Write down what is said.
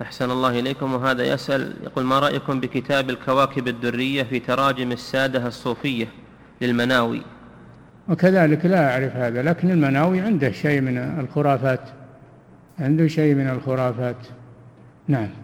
أحسن الله إليكم. وهذا يسأل يقول: ما رأيكم بكتاب الكواكب الدرية في تراجم السادة الصوفية للمناوي؟ وكذلك لا أعرف هذا، لكن المناوي عنده شيء من الخرافات، عنده شيء من الخرافات. نعم.